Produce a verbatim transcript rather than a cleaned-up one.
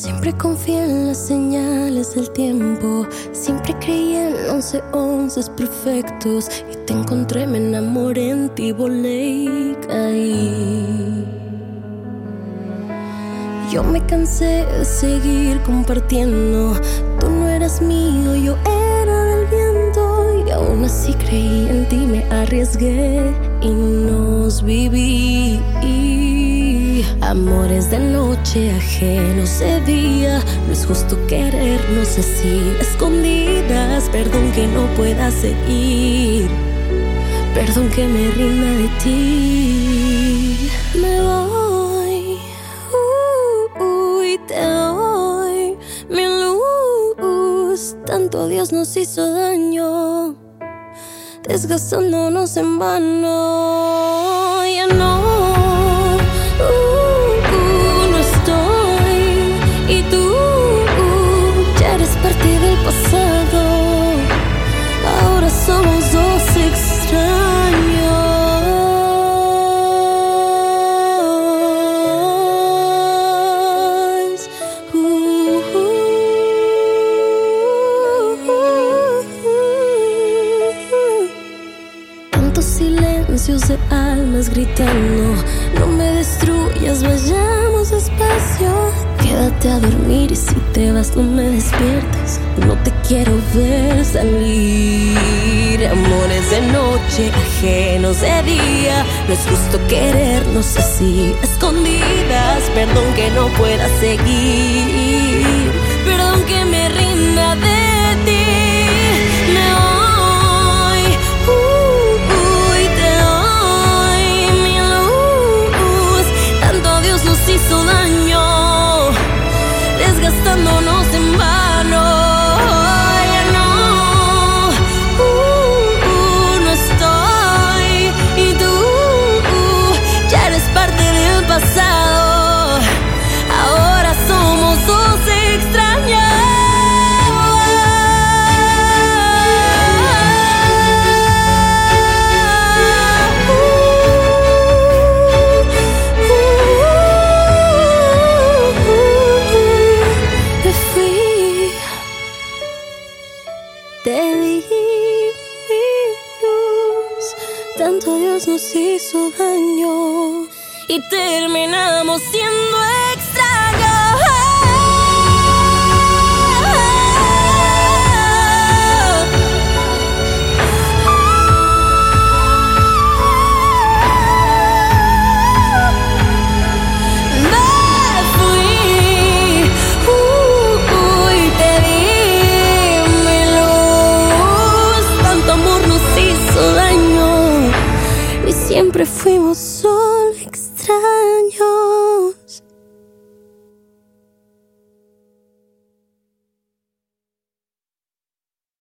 Siempre confié en las señales del tiempo. Siempre creí en once once perfectos. Y te encontré, me enamoré en ti, volé y caí. Yo me cansé de seguir compartiendo. Tú no eras mío, yo era del viento. Y aún así creí en ti, me arriesgué y nos viví. Amores de noche, ajenos de día. No es justo querernos así, escondidas. Perdón que no pueda seguir, perdón que me rinda de ti. Me voy, uh, uh, y te doy mi luz. Tanto Dios nos hizo daño, desgastándonos en vano. Ya no, uh, uh, no estoy. Y tú uh, ya eres parte del pasado. Ahora somos dos extraños. uh, uh, uh, uh. Tantos silencios de almas gritando. No me destruyas, vayamos despacio. Quédate a dormir y si te vas no me despiertes. No te quiero ver salir. Amores de noche, ajenos de día. No es justo querernos así, escondidas. Perdón que no pueda seguir, perdón que me rinda de ti. Me voy, uh, uh, y te doy mi luz. Tanto Dios nos hizo daño, desgastándonos en vano. Ya no, uh, uh, no estoy. Y tú uh, ya eres parte del pasado. Ahora somos dos extraños. Te di mi luz, tanto Dios nos hizo daño y terminamos siendo